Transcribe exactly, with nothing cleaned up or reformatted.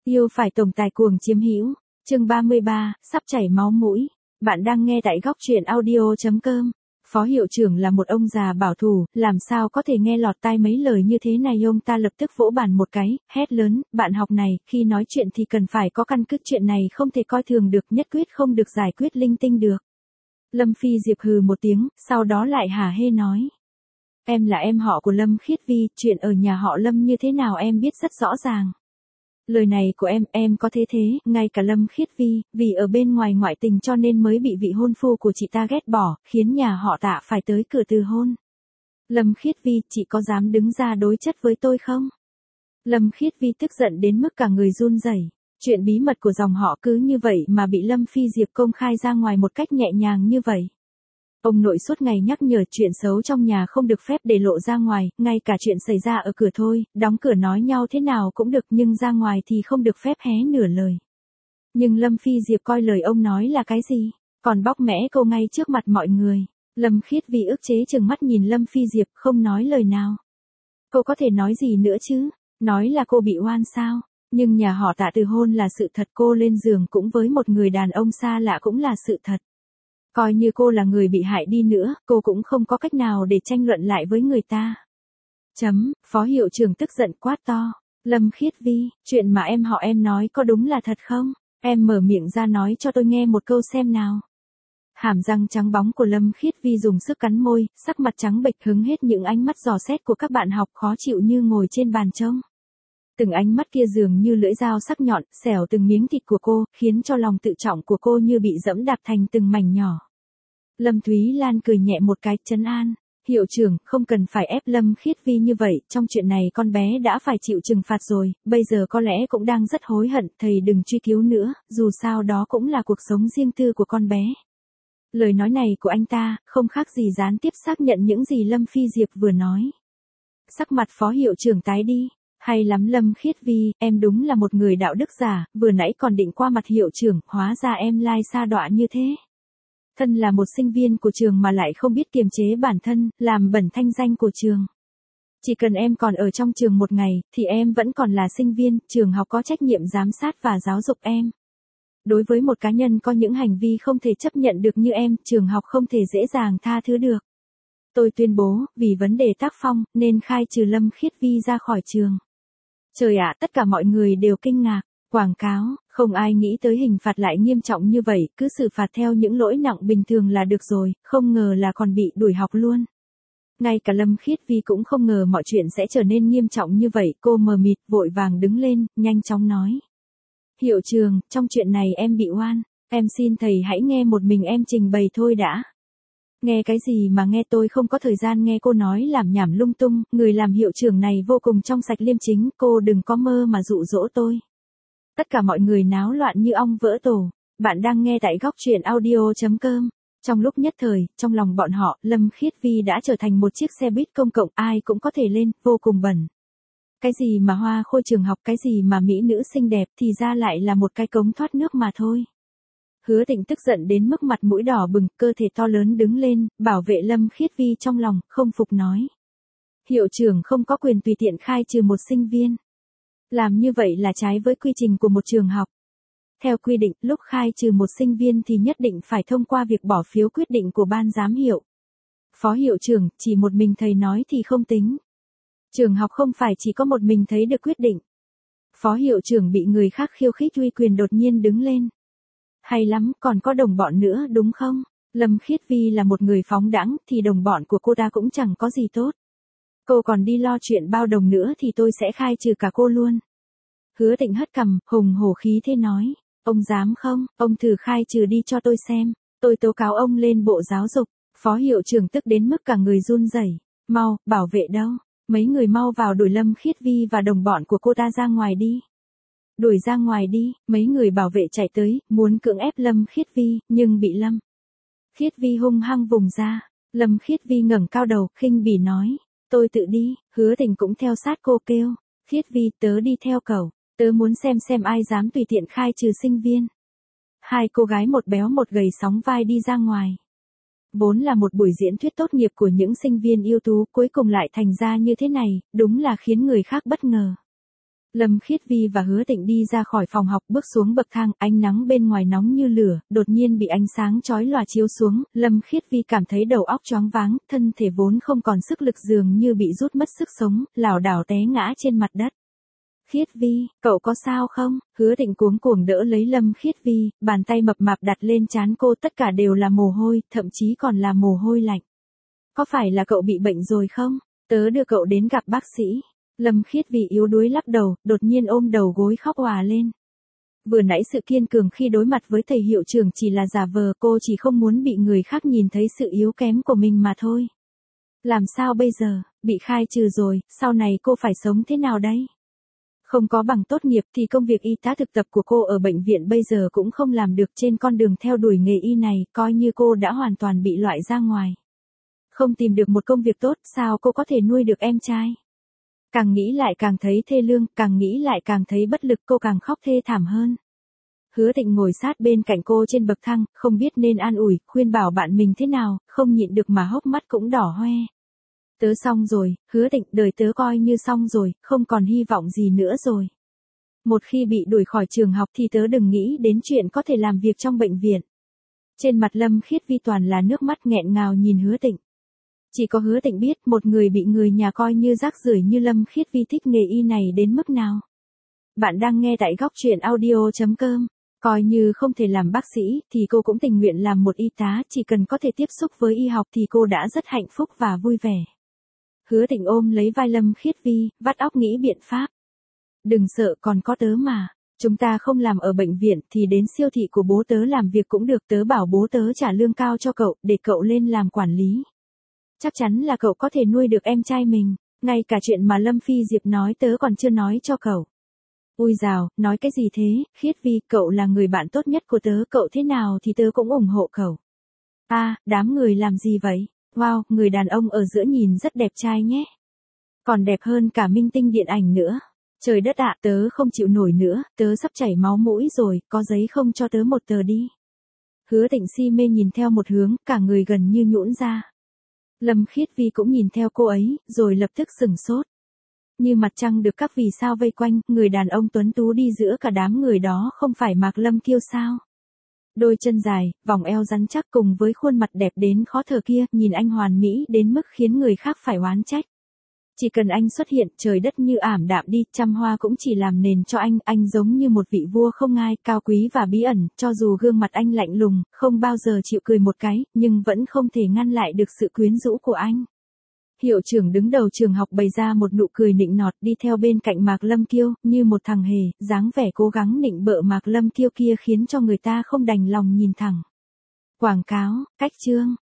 Yêu phải tổng tài cuồng chiếm hữu. Chương ba mươi ba, sắp chảy máu mũi. Bạn đang nghe tại góc truyện audio chấm com. Phó hiệu trưởng là một ông già bảo thủ, làm sao có thể nghe lọt tai mấy lời như thế này. Ông ta lập tức vỗ bàn một cái, hét lớn, bạn học này, khi nói chuyện thì cần phải có căn cứ, chuyện này không thể coi thường được, nhất quyết không được giải quyết linh tinh được. Lâm Phi Diệp hừ một tiếng, sau đó lại hả hê nói. Em là em họ của Lâm Khiết Vi, chuyện ở nhà họ Lâm như thế nào em biết rất rõ ràng. Lời này của em, em có thế thế, ngay cả Lâm Khiết Vi, vì ở bên ngoài ngoại tình cho nên mới bị vị hôn phu của chị ta ghét bỏ, khiến nhà họ Tạ phải tới cửa từ hôn. Lâm Khiết Vi, chị có dám đứng ra đối chất với tôi không? Lâm Khiết Vi tức giận đến mức cả người run rẩy. Chuyện bí mật của dòng họ cứ như vậy mà bị Lâm Phi Diệp công khai ra ngoài một cách nhẹ nhàng như vậy. Ông nội suốt ngày nhắc nhở chuyện xấu trong nhà không được phép để lộ ra ngoài, ngay cả chuyện xảy ra ở cửa thôi, đóng cửa nói nhau thế nào cũng được nhưng ra ngoài thì không được phép hé nửa lời. Nhưng Lâm Phi Diệp coi lời ông nói là cái gì, còn bóc mẽ cô ngay trước mặt mọi người. Lâm Khiết Vi ức chế chừng mắt nhìn Lâm Phi Diệp không nói lời nào. Cô có thể nói gì nữa chứ, nói là cô bị oan sao, nhưng nhà họ Tạ từ hôn là sự thật, cô lên giường cũng với một người đàn ông xa lạ cũng là sự thật. Coi như cô là người bị hại đi nữa, cô cũng không có cách nào để tranh luận lại với người ta. Chấm, phó hiệu trưởng tức giận quát to. Lâm Khiết Vi, chuyện mà em họ em nói có đúng là thật không? Em mở miệng ra nói cho tôi nghe một câu xem nào. Hàm răng trắng bóng của Lâm Khiết Vi dùng sức cắn môi, sắc mặt trắng bệch hứng hết những ánh mắt dò xét của các bạn học khó chịu như ngồi trên bàn trông. Từng ánh mắt kia dường như lưỡi dao sắc nhọn, xẻo từng miếng thịt của cô, khiến cho lòng tự trọng của cô như bị dẫm đạp thành từng mảnh nhỏ. Lâm Thúy Lan cười nhẹ một cái, trấn an. Hiệu trưởng, không cần phải ép Lâm Khiết Vi như vậy, trong chuyện này con bé đã phải chịu trừng phạt rồi, bây giờ có lẽ cũng đang rất hối hận, thầy đừng truy cứu nữa, dù sao đó cũng là cuộc sống riêng tư của con bé. Lời nói này của anh ta, không khác gì gián tiếp xác nhận những gì Lâm Phi Diệp vừa nói. Sắc mặt phó hiệu trưởng tái đi. Hay lắm Lâm Khiết Vi, em đúng là một người đạo đức giả, vừa nãy còn định qua mặt hiệu trưởng, hóa ra em lai sa đọa như thế. Thân là một sinh viên của trường mà lại không biết kiềm chế bản thân, làm bẩn thanh danh của trường. Chỉ cần em còn ở trong trường một ngày, thì em vẫn còn là sinh viên, trường học có trách nhiệm giám sát và giáo dục em. Đối với một cá nhân có những hành vi không thể chấp nhận được như em, trường học không thể dễ dàng tha thứ được. Tôi tuyên bố, vì vấn đề tác phong, nên khai trừ Lâm Khiết Vi ra khỏi trường. Trời ạ, tất cả mọi người đều kinh ngạc. Quảng cáo, không ai nghĩ tới hình phạt lại nghiêm trọng như vậy, cứ xử phạt theo những lỗi nặng bình thường là được rồi, không ngờ là còn bị đuổi học luôn. Ngay cả Lâm Khiết Vi cũng không ngờ mọi chuyện sẽ trở nên nghiêm trọng như vậy, cô mờ mịt, vội vàng đứng lên, nhanh chóng nói. Hiệu trưởng, trong chuyện này em bị oan, em xin thầy hãy nghe một mình em trình bày thôi đã. Nghe cái gì mà nghe, tôi không có thời gian nghe cô nói làm nhảm lung tung, người làm hiệu trưởng này vô cùng trong sạch liêm chính, cô đừng có mơ mà dụ dỗ tôi. Tất cả mọi người náo loạn như ong vỡ tổ. Bạn đang nghe tại góc truyện audio chấm com. Trong lúc nhất thời, trong lòng bọn họ, Lâm Khiết Vi đã trở thành một chiếc xe buýt công cộng ai cũng có thể lên, vô cùng bẩn. Cái gì mà hoa khôi trường học, cái gì mà mỹ nữ xinh đẹp thì ra lại là một cái cống thoát nước mà thôi. Hứa Tịnh tức giận đến mức mặt mũi đỏ bừng, cơ thể to lớn đứng lên, bảo vệ Lâm Khiết Vi trong lòng, không phục nói. Hiệu trưởng không có quyền tùy tiện khai trừ một sinh viên. Làm như vậy là trái với quy trình của một trường học. Theo quy định, lúc khai trừ một sinh viên thì nhất định phải thông qua việc bỏ phiếu quyết định của ban giám hiệu. Phó hiệu trưởng, chỉ một mình thầy nói thì không tính. Trường học không phải chỉ có một mình thấy được quyết định. Phó hiệu trưởng bị người khác khiêu khích uy quyền đột nhiên đứng lên. Hay lắm, còn có đồng bọn nữa đúng không? Lâm Khiết Vi là một người phóng đãng thì đồng bọn của cô ta cũng chẳng có gì tốt. Cô còn đi lo chuyện bao đồng nữa thì tôi sẽ khai trừ cả cô luôn. Hứa Tịnh hất cằm, hùng hổ khí thế nói. Ông dám không, ông thử khai trừ đi cho tôi xem. Tôi tố cáo ông lên Bộ Giáo dục. Phó hiệu trưởng tức đến mức cả người run rẩy. Mau, bảo vệ đâu? Mấy người mau vào đuổi Lâm Khiết Vi và đồng bọn của cô ta ra ngoài đi. Đuổi ra ngoài đi, mấy người bảo vệ chạy tới, muốn cưỡng ép Lâm Khiết Vi, nhưng bị Lâm Khiết Vi hung hăng vùng ra. Lâm Khiết Vi ngẩng cao đầu, khinh bỉ nói. Tôi tự đi. Hứa Tình cũng theo sát cô kêu. Khiết Vi, tớ đi theo cậu. Tớ muốn xem xem ai dám tùy tiện khai trừ sinh viên. Hai cô gái một béo một gầy sóng vai đi ra ngoài. Vốn là một buổi diễn thuyết tốt nghiệp của những sinh viên ưu tú, cuối cùng lại thành ra như thế này, đúng là khiến người khác bất ngờ. Lâm Khiết Vi và Hứa Tịnh đi ra khỏi phòng học bước xuống bậc thang, ánh nắng bên ngoài nóng như lửa, đột nhiên bị ánh sáng chói lòa chiếu xuống, Lâm Khiết Vi cảm thấy đầu óc choáng váng, thân thể vốn không còn sức lực dường như bị rút mất sức sống, lảo đảo té ngã trên mặt đất. Khiết Vi, cậu có sao không? Hứa Tịnh cuống cuồng đỡ lấy Lâm Khiết Vi, bàn tay mập mạp đặt lên trán cô, tất cả đều là mồ hôi, thậm chí còn là mồ hôi lạnh. Có phải là cậu bị bệnh rồi không? Tớ đưa cậu đến gặp bác sĩ. Lâm Khiết Vi yếu đuối lắc đầu, đột nhiên ôm đầu gối khóc òa lên. Vừa nãy sự kiên cường khi đối mặt với thầy hiệu trưởng chỉ là giả vờ, cô chỉ không muốn bị người khác nhìn thấy sự yếu kém của mình mà thôi. Làm sao bây giờ, bị khai trừ rồi, sau này cô phải sống thế nào đấy? Không có bằng tốt nghiệp thì công việc y tá thực tập của cô ở bệnh viện bây giờ cũng không làm được, trên con đường theo đuổi nghề y này, coi như cô đã hoàn toàn bị loại ra ngoài. Không tìm được một công việc tốt, sao cô có thể nuôi được em trai? Càng nghĩ lại càng thấy thê lương, càng nghĩ lại càng thấy bất lực, cô càng khóc thê thảm hơn. Hứa Tịnh ngồi sát bên cạnh cô trên bậc thang, không biết nên an ủi, khuyên bảo bạn mình thế nào, không nhịn được mà hốc mắt cũng đỏ hoe. Tớ xong rồi, Hứa Tịnh, đời tớ coi như xong rồi, không còn hy vọng gì nữa rồi. Một khi bị đuổi khỏi trường học thì tớ đừng nghĩ đến chuyện có thể làm việc trong bệnh viện. Trên mặt Lâm Khiết Vi toàn là nước mắt nghẹn ngào nhìn Hứa Tịnh. Chỉ có Hứa Tịnh biết một người bị người nhà coi như rác rưởi như Lâm Khiết Vi thích nghề y này đến mức nào. Bạn đang nghe tại góc truyện audio chấm com. Coi như không thể làm bác sĩ thì cô cũng tình nguyện làm một y tá, chỉ cần có thể tiếp xúc với y học thì cô đã rất hạnh phúc và vui vẻ. Hứa Tịnh ôm lấy vai Lâm Khiết Vi, vắt óc nghĩ biện pháp. Đừng sợ, còn có tớ mà. Chúng ta không làm ở bệnh viện thì đến siêu thị của bố tớ làm việc cũng được, tớ bảo bố tớ trả lương cao cho cậu, để cậu lên làm quản lý. Chắc chắn là cậu có thể nuôi được em trai mình, ngay cả chuyện mà Lâm Phi Diệp nói tớ còn chưa nói cho cậu. Ui dào, nói cái gì thế, Khiết Vi, cậu là người bạn tốt nhất của tớ, cậu thế nào thì tớ cũng ủng hộ cậu. À, đám người làm gì vậy? Wow, người đàn ông ở giữa nhìn rất đẹp trai nhé. Còn đẹp hơn cả minh tinh điện ảnh nữa. Trời đất ạ, tớ không chịu nổi nữa, tớ sắp chảy máu mũi rồi, có giấy không cho tớ một tờ đi. Hứa Tịnh si mê nhìn theo một hướng, cả người gần như nhũn ra. Lâm Khiết Vi cũng nhìn theo cô ấy, rồi lập tức sửng sốt. Như mặt trăng được các vì sao vây quanh, người đàn ông tuấn tú đi giữa cả đám người đó không phải Mạc Lâm Kiêu sao? Đôi chân dài, vòng eo rắn chắc cùng với khuôn mặt đẹp đến khó thở kia, nhìn anh hoàn mỹ đến mức khiến người khác phải oán trách. Chỉ cần anh xuất hiện, trời đất như ảm đạm đi, trăm hoa cũng chỉ làm nền cho anh, anh giống như một vị vua không ai, cao quý và bí ẩn, cho dù gương mặt anh lạnh lùng, không bao giờ chịu cười một cái, nhưng vẫn không thể ngăn lại được sự quyến rũ của anh. Hiệu trưởng đứng đầu trường học bày ra một nụ cười nịnh nọt, đi theo bên cạnh Mạc Lâm Kiêu, như một thằng hề, dáng vẻ cố gắng nịnh bợ Mạc Lâm Kiêu kia khiến cho người ta không đành lòng nhìn thẳng. Quảng cáo, cách chương,